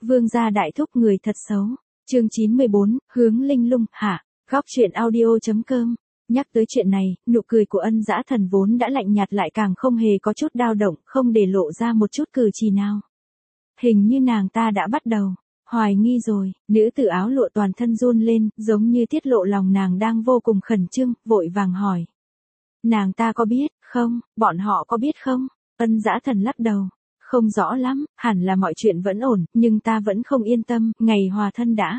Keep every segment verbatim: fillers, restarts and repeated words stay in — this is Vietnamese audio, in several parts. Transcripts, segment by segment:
Vương gia đại thúc người thật xấu. Chương chín mươi bốn, hướng linh lung, hạ. Góc truyện audio.com. Nhắc tới chuyện này, nụ cười của Ân Dã Thần vốn đã lạnh nhạt lại càng không hề có chút dao động, không để lộ ra một chút cử chỉ nào. Hình như nàng ta đã bắt đầu hoài nghi rồi. Nữ tử áo lụa toàn thân run lên, giống như tiết lộ lòng nàng đang vô cùng khẩn trương, vội vàng hỏi. Nàng ta có biết không, bọn họ có biết không? Ân Dã Thần lắc đầu. Không rõ lắm, hẳn là mọi chuyện vẫn ổn, nhưng ta vẫn không yên tâm, ngày hòa thân đã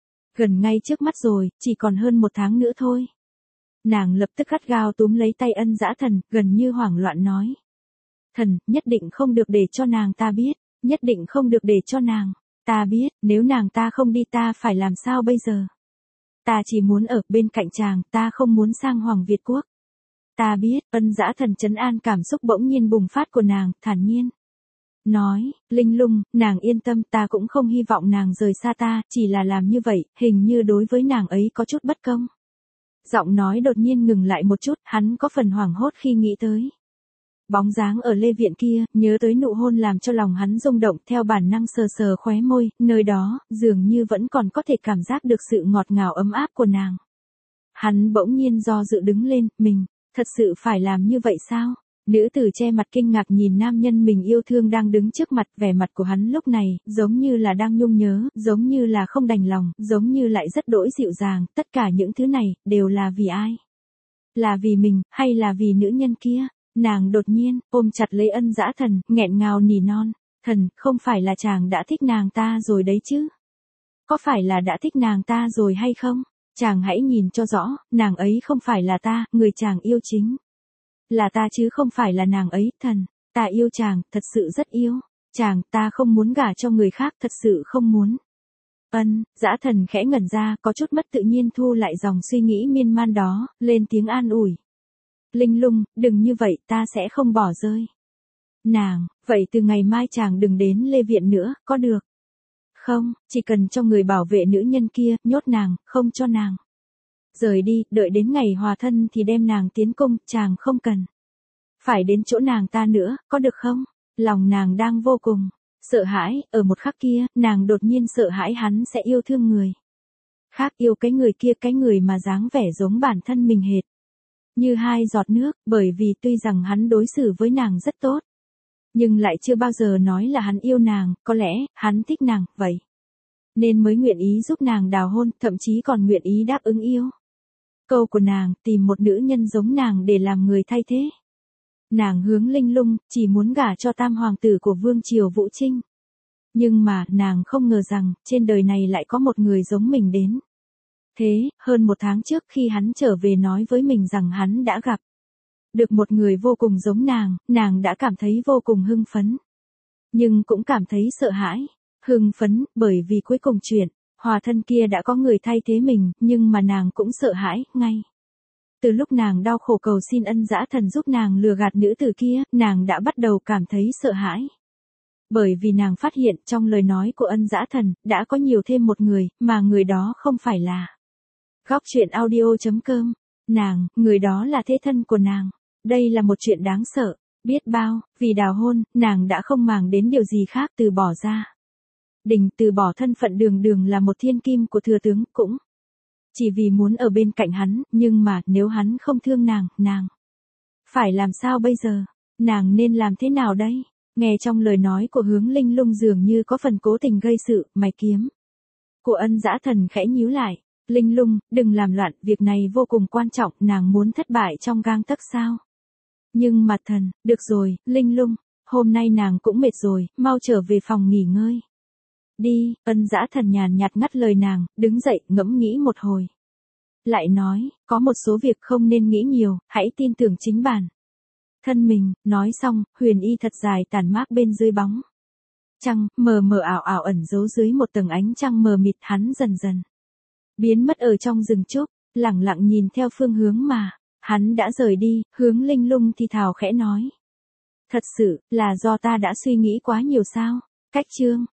gần ngay trước mắt rồi, chỉ còn hơn một tháng nữa thôi. Nàng lập tức gắt gao túm lấy tay Ân Dã Thần, gần như hoảng loạn nói. Thần, nhất định không được để cho nàng ta biết, nhất định không được để cho nàng ta biết, nếu nàng ta không đi ta phải làm sao bây giờ? Ta chỉ muốn ở bên cạnh chàng, ta không muốn sang Hoàng Việt Quốc. Ta biết. Ân Dã Thần trấn an cảm xúc bỗng nhiên bùng phát của nàng, thản nhiên nói, Linh Lung, nàng yên tâm, ta cũng không hy vọng nàng rời xa ta, chỉ là làm như vậy, hình như đối với nàng ấy có chút bất công. Giọng nói đột nhiên ngừng lại một chút, hắn có phần hoảng hốt khi nghĩ tới bóng dáng ở Lê Viện kia, nhớ tới nụ hôn làm cho lòng hắn rung động, theo bản năng sờ sờ khóe môi, nơi đó, dường như vẫn còn có thể cảm giác được sự ngọt ngào ấm áp của nàng. Hắn bỗng nhiên do dự đứng lên, mình, thật sự phải làm như vậy sao? Nữ tử che mặt kinh ngạc nhìn nam nhân mình yêu thương đang đứng trước mặt, vẻ mặt của hắn lúc này, giống như là đang nhung nhớ, giống như là không đành lòng, giống như lại rất đỗi dịu dàng, tất cả những thứ này, đều là vì ai? Là vì mình, hay là vì nữ nhân kia? Nàng đột nhiên, ôm chặt lấy Ân Dã Thần, nghẹn ngào nỉ non, thần, không phải là chàng đã thích nàng ta rồi đấy chứ? Có phải là đã thích nàng ta rồi hay không? Chàng hãy nhìn cho rõ, nàng ấy không phải là ta, người chàng yêu chính là ta chứ không phải là nàng ấy, thần, ta yêu chàng, thật sự rất yêu, chàng, ta không muốn gả cho người khác, thật sự không muốn. Ân Dã Thần khẽ ngẩn ra, có chút mất tự nhiên thu lại dòng suy nghĩ miên man đó, lên tiếng an ủi. Linh Lung, đừng như vậy, ta sẽ không bỏ rơi nàng, vậy từ ngày mai chàng đừng đến Lê Viện nữa, có được không? Chỉ cần cho người bảo vệ nữ nhân kia, nhốt nàng, không cho nàng rời đi, đợi đến ngày hòa thân thì đem nàng tiến cung, chàng không cần phải đến chỗ nàng ta nữa, có được không? Lòng nàng đang vô cùng sợ hãi, ở một khắc kia, nàng đột nhiên sợ hãi hắn sẽ yêu thương người khác, yêu cái người kia, cái người mà dáng vẻ giống bản thân mình hệt như hai giọt nước, bởi vì tuy rằng hắn đối xử với nàng rất tốt, nhưng lại chưa bao giờ nói là hắn yêu nàng, có lẽ, hắn thích nàng, vậy nên mới nguyện ý giúp nàng đào hôn, thậm chí còn nguyện ý đáp ứng yêu câu của nàng, tìm một nữ nhân giống nàng để làm người thay thế. Nàng hướng Linh Lung, chỉ muốn gả cho tam hoàng tử của Vương Triều Vũ Trinh. Nhưng mà, nàng không ngờ rằng, trên đời này lại có một người giống mình đến. Thế, hơn một tháng trước khi hắn trở về nói với mình rằng hắn đã gặp được một người vô cùng giống nàng, nàng đã cảm thấy vô cùng hưng phấn. Nhưng cũng cảm thấy sợ hãi. Hưng phấn, bởi vì cuối cùng chuyện hòa thân kia đã có người thay thế mình, nhưng mà nàng cũng sợ hãi, ngay từ lúc nàng đau khổ cầu xin Ân Dã Thần giúp nàng lừa gạt nữ tử kia, nàng đã bắt đầu cảm thấy sợ hãi. Bởi vì nàng phát hiện trong lời nói của Ân Dã Thần, đã có nhiều thêm một người, mà người đó không phải là Góc truyện audio.com. Nàng, người đó là thế thân của nàng. Đây là một chuyện đáng sợ, biết bao, vì đào hôn, nàng đã không màng đến điều gì khác từ bỏ ra đình, từ bỏ thân phận đường đường là một thiên kim của thừa tướng, cũng chỉ vì muốn ở bên cạnh hắn, nhưng mà, nếu hắn không thương nàng, nàng phải làm sao bây giờ? Nàng nên làm thế nào đây? Nghe trong lời nói của Hướng Linh Lung dường như có phần cố tình gây sự, mày kiếm của Ân Dã Thần khẽ nhíu lại. Linh Lung, đừng làm loạn, việc này vô cùng quan trọng, nàng muốn thất bại trong gang tấc sao? Nhưng mà thần, được rồi, Linh Lung, hôm nay nàng cũng mệt rồi, mau trở về phòng nghỉ ngơi. Đi, Ân Dã Thần nhàn nhạt ngắt lời nàng, đứng dậy, ngẫm nghĩ một hồi. Lại nói, có một số việc không nên nghĩ nhiều, hãy tin tưởng chính bản thân mình. Nói xong, huyền y thật dài tản mát bên dưới bóng trăng, mờ mờ ảo ảo ẩn giấu dưới một tầng ánh trăng mờ mịt, hắn dần dần biến mất ở trong rừng trúc, lẳng lặng nhìn theo phương hướng mà hắn đã rời đi. Hướng Linh Lung thì thào khẽ nói. Thật sự, là do ta đã suy nghĩ quá nhiều sao? Cách chương